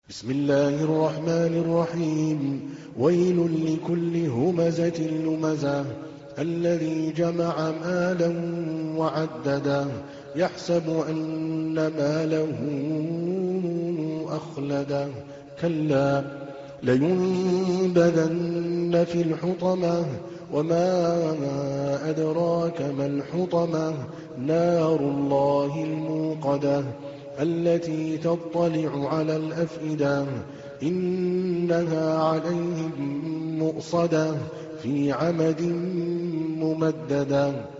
بسم الله الرحمن الرحيم. ويل لكل همزة لمزة الذي جمع مالا وعدده يحسب أن ماله أخلده كلا لينبذن في الحطمة وما أدراك ما الحطمة نار الله الموقدة التي تطلع على الأفئدة إنها عليهم مؤصدة في عمد ممددة.